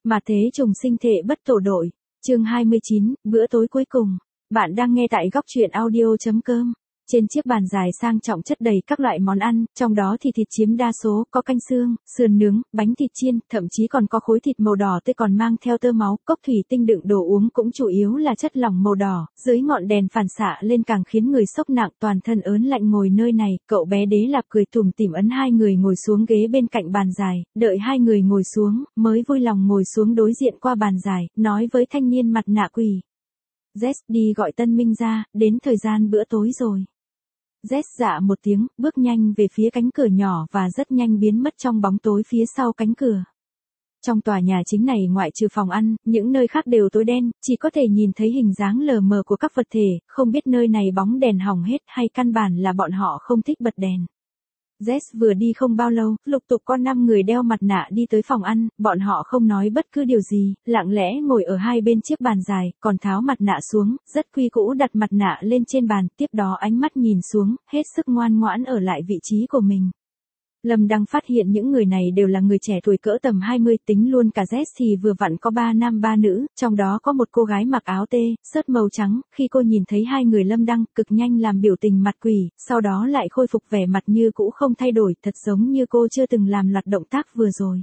Mà thế trùng sinh thể bất tổ đội. Chương 29, bữa tối cuối cùng. Bạn đang nghe tại góc truyện audio.com. Trên chiếc bàn dài sang trọng chất đầy các loại món ăn, trong đó thì thịt chiếm đa số, có canh xương, sườn nướng, bánh thịt chiên, thậm chí còn có khối thịt màu đỏ tươi còn mang theo tơ máu, cốc thủy tinh đựng đồ uống cũng chủ yếu là chất lỏng màu đỏ, dưới ngọn đèn phản xạ lên càng khiến người sốc nặng, toàn thân ớn lạnh ngồi nơi này. Cậu bé Đế Lạp cười tủm tỉm ấn hai người ngồi xuống ghế bên cạnh bàn dài, đợi hai người ngồi xuống, mới vui lòng ngồi xuống đối diện qua bàn dài, nói với thanh niên mặt nạ quỷ. Jess, đi gọi Tân Minh ra, đến thời gian bữa tối rồi. Jess dạ một tiếng, bước nhanh về phía cánh cửa nhỏ và rất nhanh biến mất trong bóng tối phía sau cánh cửa. Trong tòa nhà chính này ngoại trừ phòng ăn, những nơi khác đều tối đen, chỉ có thể nhìn thấy hình dáng lờ mờ của các vật thể, không biết nơi này bóng đèn hỏng hết hay căn bản là bọn họ không thích bật đèn. Jess vừa đi không bao lâu, lục tục có 5 người đeo mặt nạ đi tới phòng ăn, bọn họ không nói bất cứ điều gì, lặng lẽ ngồi ở hai bên chiếc bàn dài, còn tháo mặt nạ xuống, rất quy củ đặt mặt nạ lên trên bàn, tiếp đó ánh mắt nhìn xuống, hết sức ngoan ngoãn ở lại vị trí của mình. Lâm Đăng phát hiện những người này đều là người trẻ tuổi cỡ tầm 20, tính luôn cả Jess thì vừa vặn có 3 nam 3 nữ, trong đó có một cô gái mặc áo tê, sớt màu trắng, khi cô nhìn thấy hai người Lâm Đăng, cực nhanh làm biểu tình mặt quỷ, sau đó lại khôi phục vẻ mặt như cũ không thay đổi, thật giống như cô chưa từng làm loạt động tác vừa rồi.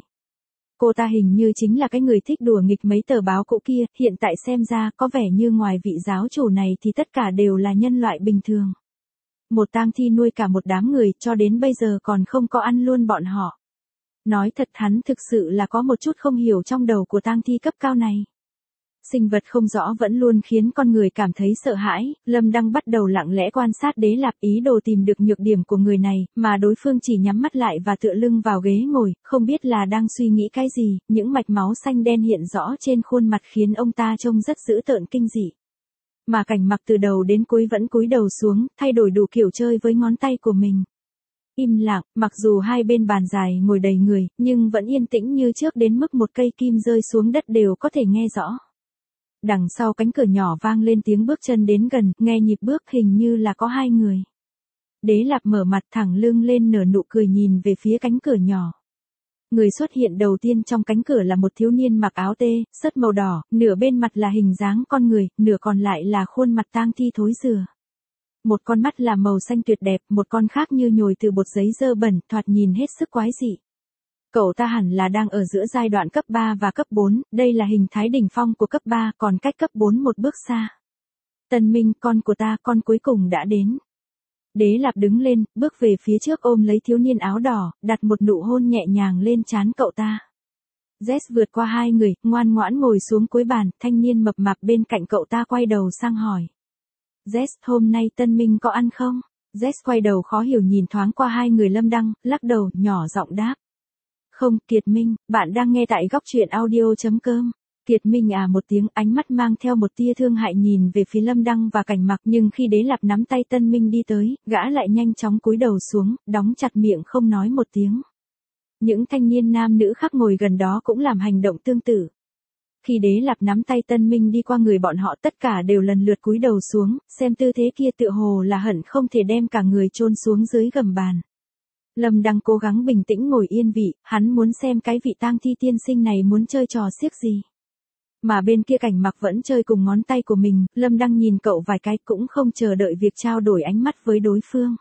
Cô ta hình như chính là cái người thích đùa nghịch mấy tờ báo cũ kia, hiện tại xem ra có vẻ như ngoài vị giáo chủ này thì tất cả đều là nhân loại bình thường. Một tang thi nuôi cả một đám người, cho đến bây giờ còn không có ăn luôn bọn họ. Nói thật hắn thực sự là có một chút không hiểu trong đầu của tang thi cấp cao này. Sinh vật không rõ vẫn luôn khiến con người cảm thấy sợ hãi, Lâm Đăng bắt đầu lặng lẽ quan sát Đế Lạp, ý đồ tìm được nhược điểm của người này, mà đối phương chỉ nhắm mắt lại và tựa lưng vào ghế ngồi, không biết là đang suy nghĩ cái gì, những mạch máu xanh đen hiện rõ trên khuôn mặt khiến ông ta trông rất dữ tợn kinh dị. Mà Cảnh Mặc từ đầu đến cuối vẫn cúi đầu xuống, thay đổi đủ kiểu chơi với ngón tay của mình. Im lặng, mặc dù hai bên bàn dài ngồi đầy người, nhưng vẫn yên tĩnh như trước đến mức một cây kim rơi xuống đất đều có thể nghe rõ. Đằng sau cánh cửa nhỏ vang lên tiếng bước chân đến gần, nghe nhịp bước hình như là có hai người. Đế Lạp mở mặt thẳng lưng lên nở nụ cười nhìn về phía cánh cửa nhỏ. Người xuất hiện đầu tiên trong cánh cửa là một thiếu niên mặc áo tê, sớt màu đỏ, nửa bên mặt là hình dáng con người, nửa còn lại là khuôn mặt tang thi thối rữa. Một con mắt là màu xanh tuyệt đẹp, một con khác như nhồi từ bột giấy dơ bẩn, thoạt nhìn hết sức quái dị. Cậu ta hẳn là đang ở giữa giai đoạn cấp 3 và cấp 4, đây là hình thái đỉnh phong của cấp 3, còn cách cấp 4 một bước xa. Tân Minh, con của ta, con cuối cùng đã đến. Đế Lạp đứng lên, bước về phía trước ôm lấy thiếu niên áo đỏ, đặt một nụ hôn nhẹ nhàng lên trán cậu ta. Jess vượt qua hai người, ngoan ngoãn ngồi xuống cuối bàn, thanh niên mập mạp bên cạnh cậu ta quay đầu sang hỏi. Jess, hôm nay Tân Minh có ăn không? Jess quay đầu khó hiểu nhìn thoáng qua hai người Lâm Đăng, lắc đầu, nhỏ giọng đáp. Không, Kiệt Minh, bạn đang nghe tại góc truyện audio.com. Kiệt Minh à một tiếng, ánh mắt mang theo một tia thương hại nhìn về phía Lâm Đăng và Cảnh Mặc, nhưng khi Đế Lạp nắm tay Tân Minh đi tới, gã lại nhanh chóng cúi đầu xuống, đóng chặt miệng không nói một tiếng. Những thanh niên nam nữ khác ngồi gần đó cũng làm hành động tương tự. Khi Đế Lạp nắm tay Tân Minh đi qua người bọn họ, tất cả đều lần lượt cúi đầu xuống, xem tư thế kia tựa hồ là hận không thể đem cả người chôn xuống dưới gầm bàn. Lâm Đăng cố gắng bình tĩnh ngồi yên vị, hắn muốn xem cái vị tang thi tiên sinh này muốn chơi trò xiếc gì. Mà bên kia Cảnh Mặc vẫn chơi cùng ngón tay của mình, Lâm Đăng nhìn cậu vài cái cũng không chờ đợi việc trao đổi ánh mắt với đối phương.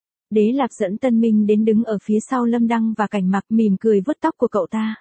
Đế Lạp dẫn Tân Minh đến đứng ở phía sau Lâm Đăng và Cảnh Mặc, mỉm cười vuốt tóc của cậu ta.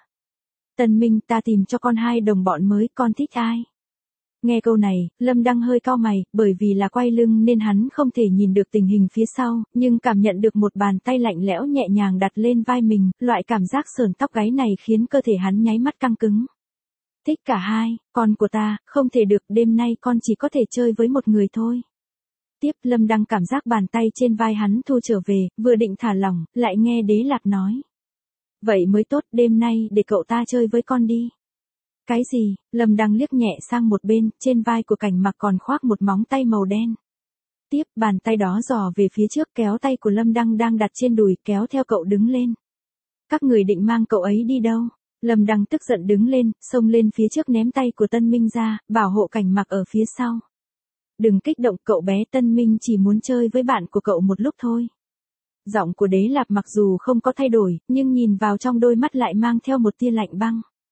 Tân Minh, ta tìm cho con hai đồng bọn mới, con thích ai? Nghe câu này, Lâm Đăng hơi cau mày, bởi vì là quay lưng nên hắn không thể nhìn được tình hình phía sau, nhưng cảm nhận được một bàn tay lạnh lẽo nhẹ nhàng đặt lên vai mình, loại cảm giác sờn tóc gáy này khiến cơ thể hắn nháy mắt căng cứng. Thích cả hai, con của ta, không thể được, đêm nay con chỉ có thể chơi với một người thôi. Tiếp Lâm Đăng cảm giác bàn tay trên vai hắn thu trở về, vừa định thả lỏng, lại nghe Đế Lạp nói. Vậy mới tốt, đêm nay để cậu ta chơi với con đi. Cái gì? Lâm Đăng liếc nhẹ sang một bên, trên vai của Cảnh Mặc còn khoác một móng tay màu đen. Tiếp bàn tay đó dò về phía trước kéo tay của Lâm Đăng đang đặt trên đùi, kéo theo cậu đứng lên. Các người định mang cậu ấy đi đâu? Lâm Đăng tức giận đứng lên, xông lên phía trước ném tay của Tân Minh ra, bảo hộ Cảnh Mặc ở phía sau. Đừng kích động, cậu bé, Tân Minh chỉ muốn chơi với bạn của cậu một lúc thôi. Giọng của Đế Lạp mặc dù không có thay đổi, nhưng nhìn vào trong đôi mắt lại mang theo một tia lạnh băng.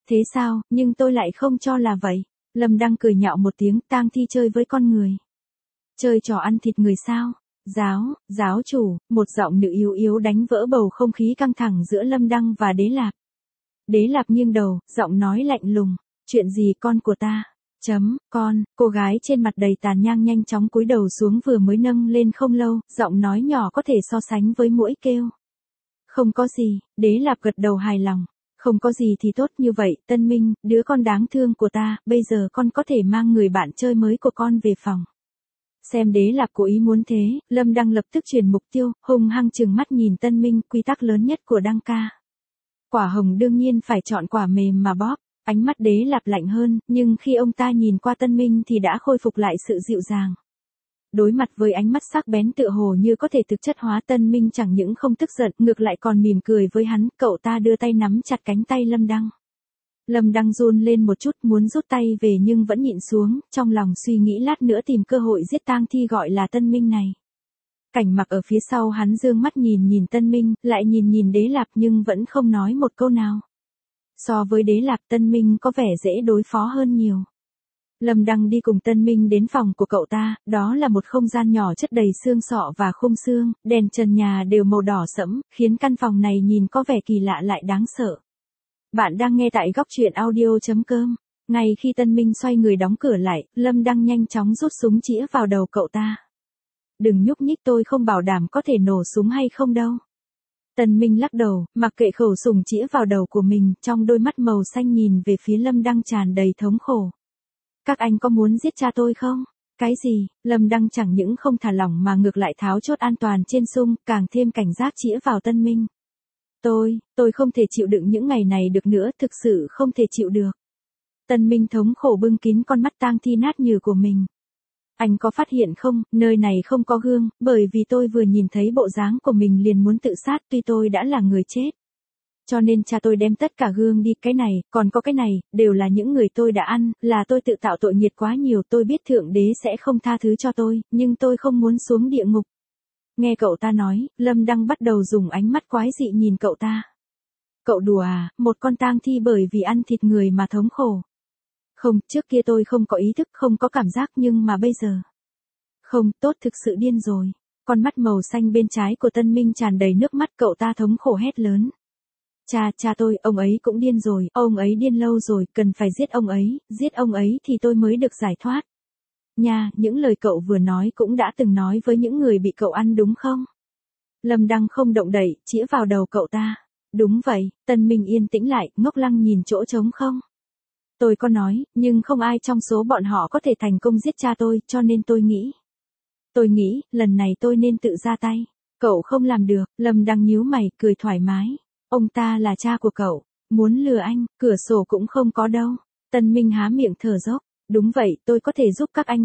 Thế sao, nhưng tôi lại không cho là vậy. Lâm Đăng cười nhạo một tiếng, tang thi chơi với con người. Chơi trò ăn thịt người sao? Giáo chủ, một giọng nữ yếu yếu đánh vỡ bầu không khí căng thẳng giữa Lâm Đăng và Đế Lạp. Đế Lạp nghiêng đầu, giọng nói lạnh lùng, chuyện gì con của ta? Con, cô gái trên mặt đầy tàn nhang nhanh chóng cúi đầu xuống vừa mới nâng lên không lâu, giọng nói nhỏ có thể so sánh với muỗi kêu. Không có gì, Đế Lạp gật đầu hài lòng. Không có gì thì tốt như vậy, Tân Minh, đứa con đáng thương của ta, bây giờ con có thể mang người bạn chơi mới của con về phòng. Xem Đế Lạp cố ý muốn thế, Lâm Đăng lập tức chuyển mục tiêu, hung hăng trừng mắt nhìn Tân Minh, quy tắc lớn nhất của Đăng ca. Quả hồng đương nhiên phải chọn quả mềm mà bóp, ánh mắt Đế Lạp lạnh hơn, nhưng khi ông ta nhìn qua Tân Minh thì đã khôi phục lại sự dịu dàng. Đối mặt với ánh mắt sắc bén tựa hồ như có thể thực chất hóa, Tân Minh chẳng những không tức giận, ngược lại còn mỉm cười với hắn, cậu ta đưa tay nắm chặt cánh tay Lâm Đăng. Lâm Đăng run lên một chút muốn rút tay về nhưng vẫn nhịn xuống, trong lòng suy nghĩ lát nữa tìm cơ hội giết tang thi gọi là Tân Minh này. Cảnh Mặc ở phía sau hắn dương mắt nhìn Tân Minh, lại nhìn Đế Lạp nhưng vẫn không nói một câu nào. So với Đế Lạp, Tân Minh có vẻ dễ đối phó hơn nhiều. Lâm Đăng đi cùng Tân Minh đến phòng của cậu ta, đó là một không gian nhỏ chất đầy xương sọ và khung xương, đèn trần nhà đều màu đỏ sẫm, khiến căn phòng này nhìn có vẻ kỳ lạ lại đáng sợ. Bạn đang nghe tại góc truyện audio.com. Ngay khi Tân Minh xoay người đóng cửa lại, Lâm Đăng nhanh chóng rút súng chĩa vào đầu cậu ta. Đừng nhúc nhích, tôi không bảo đảm có thể nổ súng hay không đâu. Tân Minh lắc đầu, mặc kệ khẩu súng chĩa vào đầu của mình, trong đôi mắt màu xanh nhìn về phía Lâm Đăng tràn đầy thống khổ. Các anh có muốn giết cha tôi không? Cái gì? Lâm Đăng chẳng những không thả lỏng mà ngược lại tháo chốt an toàn trên súng, càng thêm cảnh giác chĩa vào Tân Minh. Tôi không thể chịu đựng những ngày này được nữa, thực sự không thể chịu được. Tân Minh thống khổ bưng kín con mắt tang thi nát nhừ của mình. Anh có phát hiện không, nơi này không có gương, bởi vì tôi vừa nhìn thấy bộ dáng của mình liền muốn tự sát, tuy tôi đã là người chết. Cho nên cha tôi đem tất cả gương đi, cái này, còn có cái này, đều là những người tôi đã ăn, là tôi tự tạo tội nghiệp quá nhiều, tôi biết Thượng Đế sẽ không tha thứ cho tôi, nhưng tôi không muốn xuống địa ngục. Nghe cậu ta nói, Lâm Đăng bắt đầu dùng ánh mắt quái dị nhìn cậu ta. Cậu đùa à, một con tang thi bởi vì ăn thịt người mà thống khổ. Không, trước kia tôi không có ý thức, không có cảm giác, nhưng mà bây giờ. Không, tốt, thực sự điên rồi. Con mắt màu xanh bên trái của Tân Minh tràn đầy nước mắt, cậu ta thống khổ hét lớn. Cha tôi, ông ấy cũng điên rồi, ông ấy điên lâu rồi, cần phải giết ông ấy thì tôi mới được giải thoát. Nha, những lời cậu vừa nói cũng đã từng nói với những người bị cậu ăn đúng không? Lâm Đăng không động đậy, chĩa vào đầu cậu ta. Đúng vậy, Tân Minh yên tĩnh lại, ngốc lăng nhìn chỗ trống không. Tôi có nói, nhưng không ai trong số bọn họ có thể thành công giết cha tôi, cho nên tôi nghĩ, lần này tôi nên tự ra tay. Cậu không làm được, Lâm Đăng nhíu mày, cười thoải mái. Ông ta là cha của cậu, muốn lừa anh, cửa sổ cũng không có đâu. Tân Minh há miệng thở dốc. Đúng vậy, tôi có thể giúp các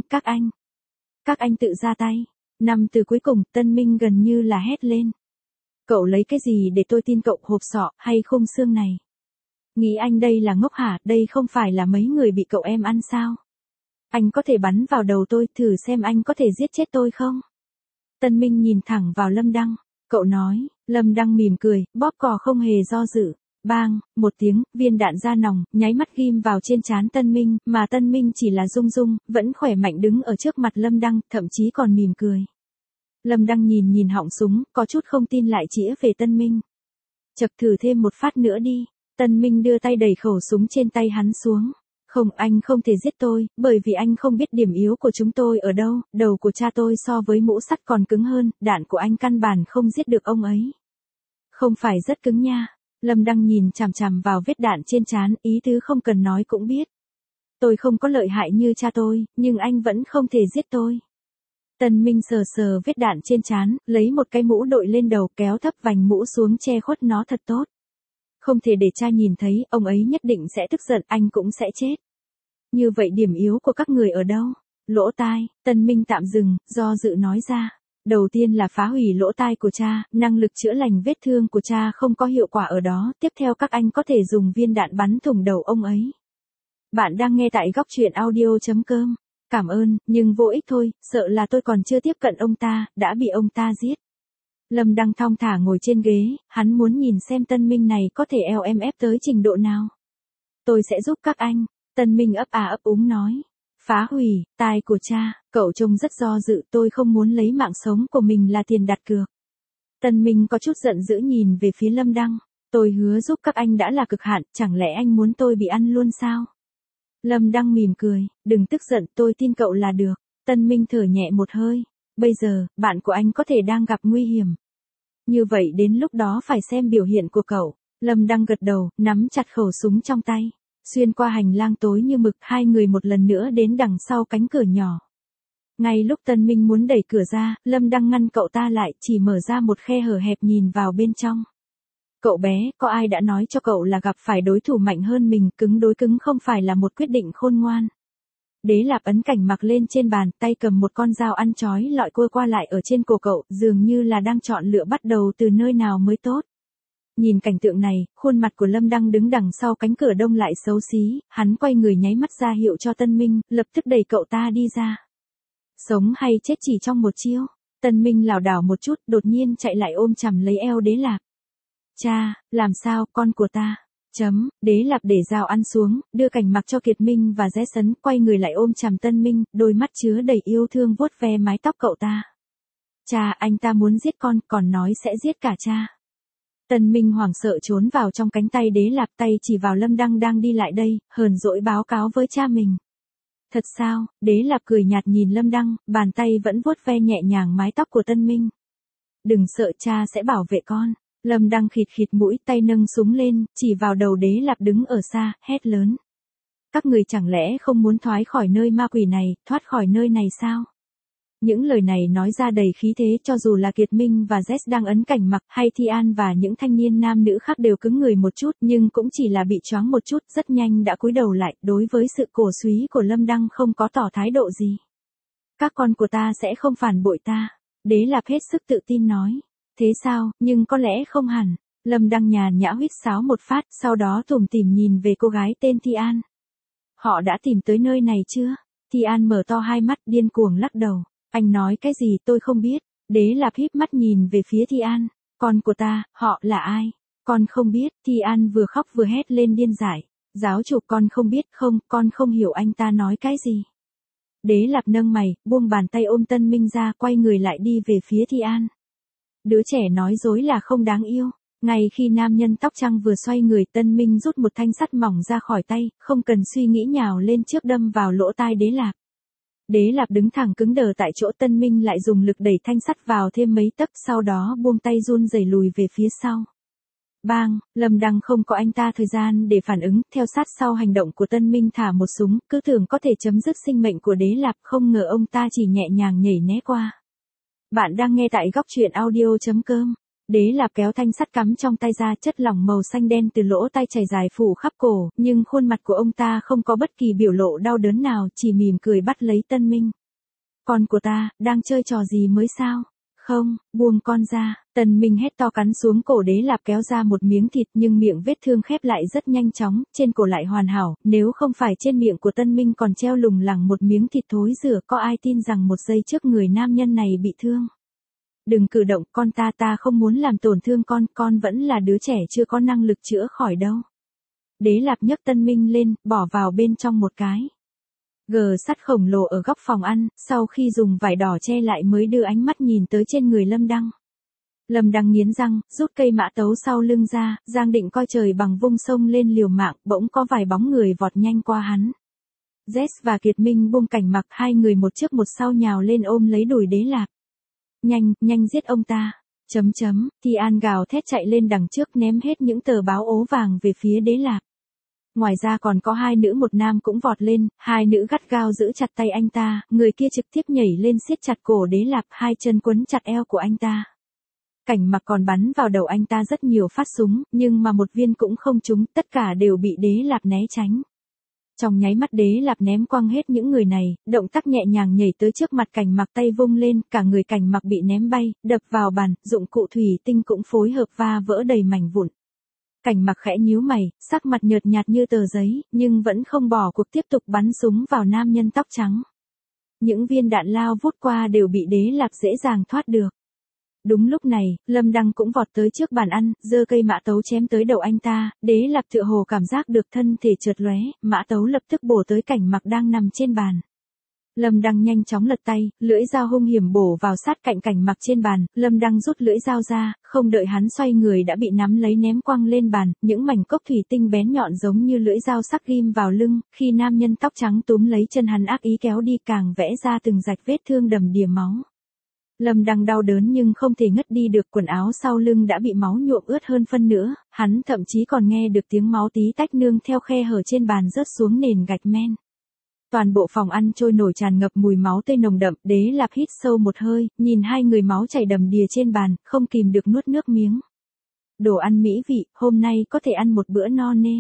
anh tự ra tay. Năm từ cuối cùng, Tân Minh gần như là hét lên. Cậu lấy cái gì để tôi tin cậu, hộp sọ, hay khung xương này? Nghĩ anh đây là ngốc hả, đây không phải là mấy người bị cậu em ăn sao? Anh có thể bắn vào đầu tôi, thử xem anh có thể giết chết tôi không? Tân Minh nhìn thẳng vào Lâm Đăng, cậu nói, Lâm Đăng mỉm cười, bóp cò không hề do dự. Bang, một tiếng, viên đạn ra nòng, nháy mắt ghim vào trên trán Tân Minh, mà Tân Minh chỉ là rung rung, vẫn khỏe mạnh đứng ở trước mặt Lâm Đăng, thậm chí còn mỉm cười. Lâm Đăng nhìn họng súng, có chút không tin lại chĩa về Tân Minh. Chậc, thử thêm một phát nữa đi. Tân Minh đưa tay đẩy khẩu súng trên tay hắn xuống. Không, anh không thể giết tôi, bởi vì anh không biết điểm yếu của chúng tôi ở đâu, đầu của cha tôi so với mũ sắt còn cứng hơn, đạn của anh căn bản không giết được ông ấy. Không phải rất cứng nha. Lâm Đăng nhìn chằm chằm vào vết đạn trên trán, ý tứ không cần nói cũng biết. Tôi không có lợi hại như cha tôi, nhưng anh vẫn không thể giết tôi. Tân Minh sờ vết đạn trên trán, lấy một cái mũ đội lên đầu, kéo thấp vành mũ xuống che khuất nó thật tốt. Không thể để cha nhìn thấy, ông ấy nhất định sẽ tức giận, anh cũng sẽ chết. Như vậy điểm yếu của các người ở đâu? Lỗ tai, Tân Minh tạm dừng, do dự nói ra. Đầu tiên là phá hủy lỗ tai của cha, năng lực chữa lành vết thương của cha không có hiệu quả ở đó, tiếp theo các anh có thể dùng viên đạn bắn thủng đầu ông ấy. Bạn đang nghe tại góc truyện audio.com. Cảm ơn, nhưng vô ích thôi, sợ là tôi còn chưa tiếp cận ông ta, đã bị ông ta giết. Lâm Đăng thong thả ngồi trên ghế, hắn muốn nhìn xem Tân Minh này có thể eo em ép tới trình độ nào. tôi sẽ giúp các anh. Tân Minh ấp à ấp úng nói. Phá hủy, tai của cha, cậu trông rất do dự, tôi không muốn lấy mạng sống của mình là tiền đặt cược. Tân Minh có chút giận dữ nhìn về phía Lâm Đăng. Tôi hứa giúp các anh đã là cực hạn, chẳng lẽ anh muốn tôi bị ăn luôn sao? Lâm Đăng mỉm cười, đừng tức giận, tôi tin cậu là được. Tân Minh thở nhẹ một hơi. Bây giờ, bạn của anh có thể đang gặp nguy hiểm. Như vậy đến lúc đó phải xem biểu hiện của cậu. Lâm Đăng gật đầu, nắm chặt khẩu súng trong tay. Xuyên qua hành lang tối như mực, hai người một lần nữa đến đằng sau cánh cửa nhỏ. Ngay lúc Tân Minh muốn đẩy cửa ra, Lâm Đăng ngăn cậu ta lại, chỉ mở ra một khe hở hẹp nhìn vào bên trong. Cậu bé, có ai đã nói cho cậu là gặp phải đối thủ mạnh hơn mình, cứng đối cứng không phải là một quyết định khôn ngoan. Đế Lạp ấn Cảnh Mặc lên trên bàn, tay cầm một con dao ăn chói lọi cua qua lại ở trên cổ cậu, dường như là đang chọn lựa bắt đầu từ nơi nào mới tốt. Nhìn cảnh tượng này, khuôn mặt của Lâm Đăng đứng đằng sau cánh cửa đông lại xấu xí, hắn quay người nháy mắt ra hiệu cho Tân Minh, lập tức đẩy cậu ta đi ra. Sống hay chết chỉ trong một chiêu. Tân Minh lảo đảo một chút, đột nhiên chạy lại ôm chầm lấy eo Đế Lạp. Cha, làm sao, con của ta? Đế Lạp để dao ăn xuống, đưa Cảnh Mặc cho Kiệt Minh và Rẽ Sấn, quay người lại ôm chầm Tân Minh, đôi mắt chứa đầy yêu thương vuốt ve mái tóc cậu ta. Cha, anh ta muốn giết con, còn nói sẽ giết cả cha. Tân Minh hoảng sợ trốn vào trong cánh tay Đế Lạp, tay chỉ vào Lâm Đăng đang đi lại đây, hờn dỗi báo cáo với cha mình. Thật sao? Đế Lạp cười nhạt nhìn Lâm Đăng, bàn tay vẫn vuốt ve nhẹ nhàng mái tóc của Tân Minh. Đừng sợ, cha sẽ bảo vệ con. Lâm Đăng khịt khịt mũi, tay nâng súng lên, chỉ vào đầu Đế Lạp đứng ở xa, hét lớn. Các người chẳng lẽ không muốn thoát khỏi nơi ma quỷ này, thoát khỏi nơi này sao? Những lời này nói ra đầy khí thế, cho dù là Kiệt Minh và Jess đang ấn Cảnh Mặc, hay Thi An và những thanh niên nam nữ khác đều cứng người một chút, nhưng cũng chỉ là bị choáng một chút, rất nhanh đã cúi đầu lại, đối với sự cổ súy của Lâm Đăng không có tỏ thái độ gì. Các con của ta sẽ không phản bội ta. Đế Lạp hết sức tự tin nói. Thế sao, nhưng có lẽ không hẳn. Lâm Đăng nhàn nhã huýt sáo một phát, sau đó tủm tỉm nhìn về cô gái tên Thi An. Họ đã tìm tới nơi này chưa? Thi An mở to hai mắt điên cuồng lắc đầu. Anh nói cái gì tôi không biết. Đế Lạp híp mắt nhìn về phía Thi An. Con của ta, họ là ai? Con không biết. Thi An vừa khóc vừa hét lên điên dại. Giáo chủ, con không biết không, con không hiểu anh ta nói cái gì. Đế Lạp nâng mày, buông bàn tay ôm Tân Minh ra, quay người lại đi về phía Thi An. Đứa trẻ nói dối là không đáng yêu. Ngay khi nam nhân tóc trắng vừa xoay người, Tân Minh rút một thanh sắt mỏng ra khỏi tay, không cần suy nghĩ nhào lên trước đâm vào lỗ tai Đế Lạp. Đế Lạp đứng thẳng cứng đờ tại chỗ, Tân Minh lại dùng lực đẩy thanh sắt vào thêm mấy tấc, sau đó buông tay run rẩy lùi về phía sau. Bang, Lâm Đăng không có anh ta thời gian để phản ứng, theo sát sau hành động của Tân Minh thả một súng, cứ tưởng có thể chấm dứt sinh mệnh của Đế Lạp, không ngờ ông ta chỉ nhẹ nhàng nhảy né qua. Bạn đang nghe tại góc truyện audio.com. Đế Lạp kéo thanh sắt cắm trong tay ra, chất lỏng màu xanh đen từ lỗ tai chảy dài phủ khắp cổ, nhưng khuôn mặt của ông ta không có bất kỳ biểu lộ đau đớn nào, chỉ mỉm cười bắt lấy Tân Minh. Con của ta, đang chơi trò gì mới sao? Không, buông con ra. Tân Minh hét to cắn xuống cổ Đế Lạp, kéo ra một miếng thịt, nhưng miệng vết thương khép lại rất nhanh chóng, trên cổ lại hoàn hảo, nếu không phải trên miệng của Tân Minh còn treo lủng lẳng một miếng thịt thối rữa, có ai tin rằng một giây trước người nam nhân này bị thương. Đừng cử động, con ta không muốn làm tổn thương con vẫn là đứa trẻ chưa có năng lực chữa khỏi đâu. Đế Lạp nhấc Tân Minh lên, bỏ vào bên trong một cái gờ sắt khổng lồ ở góc phòng ăn, sau khi dùng vải đỏ che lại mới đưa ánh mắt nhìn tới trên người Lâm Đăng. Lâm Đăng nghiến răng, rút cây mã tấu sau lưng ra, giang định coi trời bằng vung sông lên liều mạng, bỗng có vài bóng người vọt nhanh qua hắn. Jess và Kiệt Minh buông Cảnh Mặc, hai người một trước một sau nhào lên ôm lấy đùi Đế Lạp. Nhanh giết ông ta. Thi An gào thét chạy lên đằng trước, ném hết những tờ báo ố vàng về phía Đế Lạp. Ngoài ra còn có hai nữ một nam cũng vọt lên, hai nữ gắt gao giữ chặt tay anh ta, người kia trực tiếp nhảy lên siết chặt cổ Đế Lạp, hai chân quấn chặt eo của anh ta. Cảnh Mặc còn bắn vào đầu anh ta rất nhiều phát súng, nhưng mà một viên cũng không trúng, tất cả đều bị Đế Lạp né tránh. Trong nháy mắt Đế Lạp ném quăng hết những người này, động tác nhẹ nhàng nhảy tới trước mặt Cảnh Mặc, tay vung lên, cả người Cảnh Mặc bị ném bay, đập vào bàn, dụng cụ thủy tinh cũng phối hợp va vỡ đầy mảnh vụn. Cảnh Mặc khẽ nhíu mày, sắc mặt nhợt nhạt như tờ giấy, nhưng vẫn không bỏ cuộc, tiếp tục bắn súng vào nam nhân tóc trắng. Những viên đạn lao vút qua đều bị Đế Lạp dễ dàng thoát được. Đúng lúc này, Lâm Đăng cũng vọt tới trước bàn ăn, giơ cây mã tấu chém tới đầu anh ta, Đế Lạp tựa hồ cảm giác được thân thể chợt lóe, mã tấu lập tức bổ tới Cảnh Mặc đang nằm trên bàn. Lâm Đăng nhanh chóng lật tay, lưỡi dao hung hiểm bổ vào sát cạnh Cảnh Mặc trên bàn, Lâm Đăng rút lưỡi dao ra, không đợi hắn xoay người đã bị nắm lấy ném quăng lên bàn, những mảnh cốc thủy tinh bén nhọn giống như lưỡi dao sắc ghim vào lưng, khi nam nhân tóc trắng túm lấy chân hắn ác ý kéo đi càng vẽ ra từng rạch vết thương đầm đìa máu. Lâm Đăng đau đớn nhưng không thể ngất đi được, quần áo sau lưng đã bị máu nhuộm ướt hơn phân nữa, hắn thậm chí còn nghe được tiếng máu tí tách nương theo khe hở trên bàn rớt xuống nền gạch men. Toàn bộ phòng ăn trôi nổi tràn ngập mùi máu tươi nồng đậm, Đế Lạp hít sâu một hơi, nhìn hai người máu chảy đầm đìa trên bàn, không kìm được nuốt nước miếng. Đồ ăn mỹ vị, hôm nay có thể ăn một bữa no nê.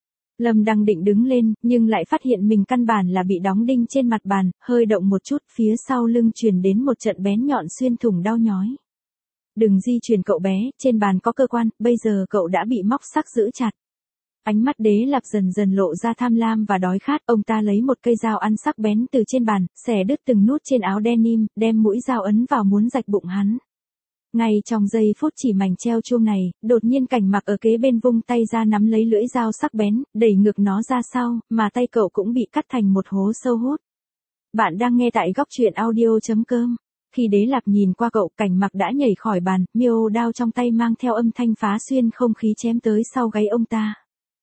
Lâm Đăng định đứng lên, nhưng lại phát hiện mình căn bản là bị đóng đinh trên mặt bàn, hơi động một chút, phía sau lưng truyền đến một trận bén nhọn xuyên thủng đau nhói. Đừng di chuyển cậu bé, trên bàn có cơ quan, bây giờ cậu đã bị móc sắc giữ chặt. Ánh mắt Đế Lạp dần dần lộ ra tham lam và đói khát, ông ta lấy một cây dao ăn sắc bén từ trên bàn, xẻ đứt từng nút trên áo denim, đem mũi dao ấn vào muốn rạch bụng hắn. Ngay trong giây phút chỉ mảnh treo chuông này, đột nhiên Cảnh Mặc ở kế bên vung tay ra nắm lấy lưỡi dao sắc bén, đẩy ngược nó ra sau, mà tay cậu cũng bị cắt thành một hố sâu hút. Bạn đang nghe tại góc truyện audio.com. Khi Đế Lạp nhìn qua cậu, Cảnh Mặc đã nhảy khỏi bàn, miêu đao trong tay mang theo âm thanh phá xuyên không khí chém tới sau gáy ông ta.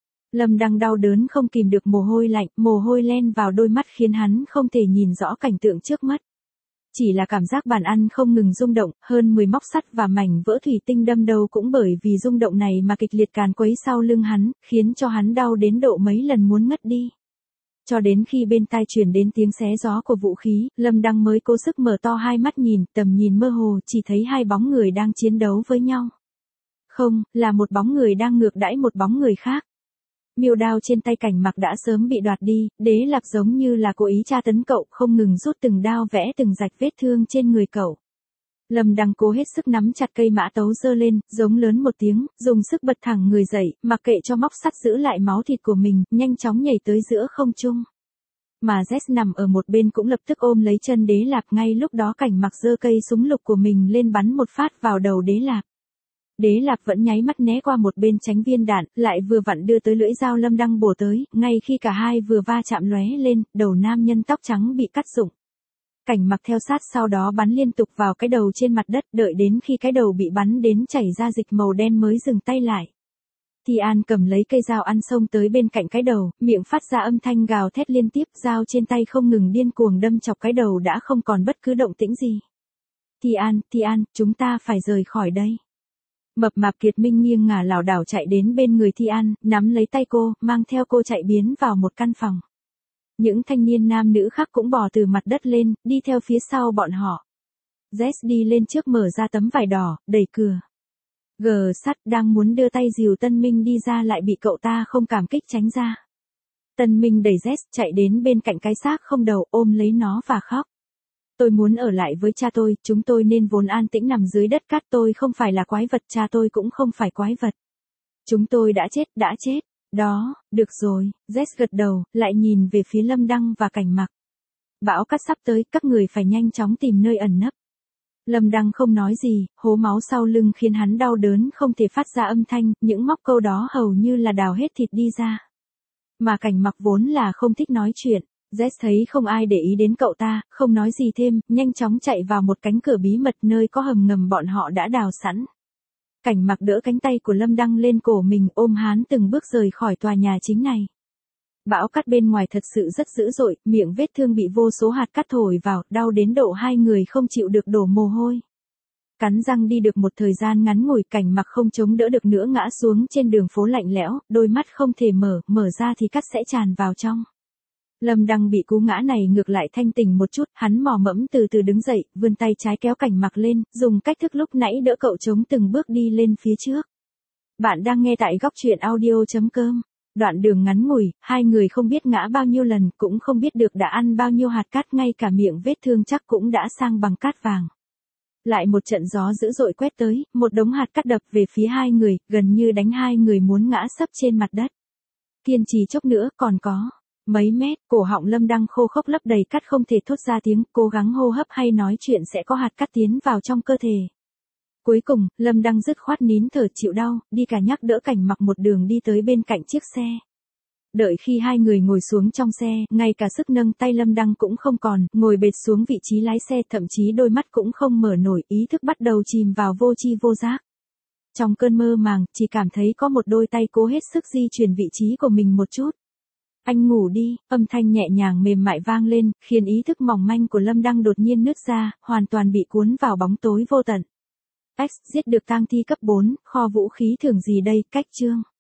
Lâm Đăng đau đớn không kìm được mồ hôi lạnh, mồ hôi len vào đôi mắt khiến hắn không thể nhìn rõ cảnh tượng trước mắt. Chỉ là cảm giác bàn ăn không ngừng rung động, hơn 10 móc sắt và mảnh vỡ thủy tinh đâm đầu cũng bởi vì rung động này mà kịch liệt càn quấy sau lưng hắn, khiến cho hắn đau đến độ mấy lần muốn ngất đi. Cho đến khi bên tai truyền đến tiếng xé gió của vũ khí, Lâm Đăng mới cố sức mở to hai mắt nhìn, tầm nhìn mơ hồ chỉ thấy hai bóng người đang chiến đấu với nhau. Không, là một bóng người đang ngược đãi một bóng người khác. Miêu đao trên tay Cảnh Mặc đã sớm bị đoạt đi, Đế Lạp giống như là cố ý tra tấn cậu, không ngừng rút từng đao vẽ từng rạch vết thương trên người cậu. Lâm Đăng cố hết sức nắm chặt cây mã tấu giơ lên, giống lớn một tiếng, dùng sức bật thẳng người dậy, mặc kệ cho móc sắt giữ lại máu thịt của mình, nhanh chóng nhảy tới giữa không trung. Mà Jess nằm ở một bên cũng lập tức ôm lấy chân Đế Lạp, ngay lúc đó Cảnh Mặc giơ cây súng lục của mình lên bắn một phát vào đầu Đế Lạp. Đế Lạp vẫn nháy mắt né qua một bên tránh viên đạn, lại vừa vặn đưa tới lưỡi dao Lâm Đăng bổ tới, ngay khi cả hai vừa va chạm lóe lên, đầu nam nhân tóc trắng bị cắt rụng. Cảnh Mặc theo sát sau đó bắn liên tục vào cái đầu trên mặt đất, đợi đến khi cái đầu bị bắn đến chảy ra dịch màu đen mới dừng tay lại. Tian cầm lấy cây dao ăn xông tới bên cạnh cái đầu, miệng phát ra âm thanh gào thét liên tiếp, dao trên tay không ngừng điên cuồng đâm chọc cái đầu đã không còn bất cứ động tĩnh gì. Tian, chúng ta phải rời khỏi đây. Mập mạp Kiệt Minh nghiêng ngả lảo đảo chạy đến bên người Tian, nắm lấy tay cô, mang theo cô chạy biến vào một căn phòng. Những thanh niên nam nữ khác cũng bò từ mặt đất lên, đi theo phía sau bọn họ. Jess đi lên trước mở ra tấm vải đỏ, đẩy cửa. Sắt đang muốn đưa tay dìu Tân Minh đi ra lại bị cậu ta không cảm kích tránh ra. Tân Minh đẩy Jess chạy đến bên cạnh cái xác không đầu, ôm lấy nó và khóc. Tôi muốn ở lại với cha tôi, chúng tôi nên vốn an tĩnh nằm dưới đất cát, tôi không phải là quái vật, cha tôi cũng không phải quái vật. Chúng tôi đã chết. Đó, được rồi, Jess gật đầu, lại nhìn về phía Lâm Đăng và Cảnh Mặc. Bão cát sắp tới, các người phải nhanh chóng tìm nơi ẩn nấp. Lâm Đăng không nói gì, hố máu sau lưng khiến hắn đau đớn không thể phát ra âm thanh, những móc câu đó hầu như là đào hết thịt đi ra. Mà Cảnh Mặc vốn là không thích nói chuyện. Jess thấy không ai để ý đến cậu ta, không nói gì thêm, nhanh chóng chạy vào một cánh cửa bí mật nơi có hầm ngầm bọn họ đã đào sẵn. Cảnh Mặc đỡ cánh tay của Lâm Đăng lên cổ mình, ôm hắn từng bước rời khỏi tòa nhà chính này. Bão cát bên ngoài thật sự rất dữ dội, miệng vết thương bị vô số hạt cát thổi vào, đau đến độ hai người không chịu được đổ mồ hôi. Cắn răng đi được một thời gian ngắn ngủi, Cảnh Mặc không chống đỡ được nữa ngã xuống trên đường phố lạnh lẽo, đôi mắt không thể mở ra thì cát sẽ tràn vào trong. Lâm Đăng bị cú ngã này ngược lại thanh tỉnh một chút, hắn mò mẫm từ từ đứng dậy, vươn tay trái kéo Cảnh Mặc lên, dùng cách thức lúc nãy đỡ cậu chống từng bước đi lên phía trước. Bạn đang nghe tại góc truyện audio.com. Đoạn đường ngắn ngủi, hai người không biết ngã bao nhiêu lần, cũng không biết được đã ăn bao nhiêu hạt cát, ngay cả miệng vết thương chắc cũng đã sang bằng cát vàng. Lại một trận gió dữ dội quét tới, một đống hạt cát đập về phía hai người, gần như đánh hai người muốn ngã sấp trên mặt đất. Kiên trì chốc nữa, còn có mấy mét, cổ họng Lâm Đăng khô khốc lấp đầy cát không thể thốt ra tiếng, cố gắng hô hấp hay nói chuyện sẽ có hạt cát tiến vào trong cơ thể. Cuối cùng, Lâm Đăng dứt khoát nín thở chịu đau, đi cả nhắc đỡ Cảnh Mặc một đường đi tới bên cạnh chiếc xe. Đợi khi hai người ngồi xuống trong xe, ngay cả sức nâng tay Lâm Đăng cũng không còn, ngồi bệt xuống vị trí lái xe, thậm chí đôi mắt cũng không mở nổi, ý thức bắt đầu chìm vào vô tri vô giác. Trong cơn mơ màng, chỉ cảm thấy có một đôi tay cố hết sức di chuyển vị trí của mình một chút. Anh ngủ đi, âm thanh nhẹ nhàng mềm mại vang lên, khiến ý thức mỏng manh của Lâm Đăng đột nhiên nứt ra, hoàn toàn bị cuốn vào bóng tối vô tận. X giết được tang thi cấp 4, kho vũ khí thường gì đây, cách chương.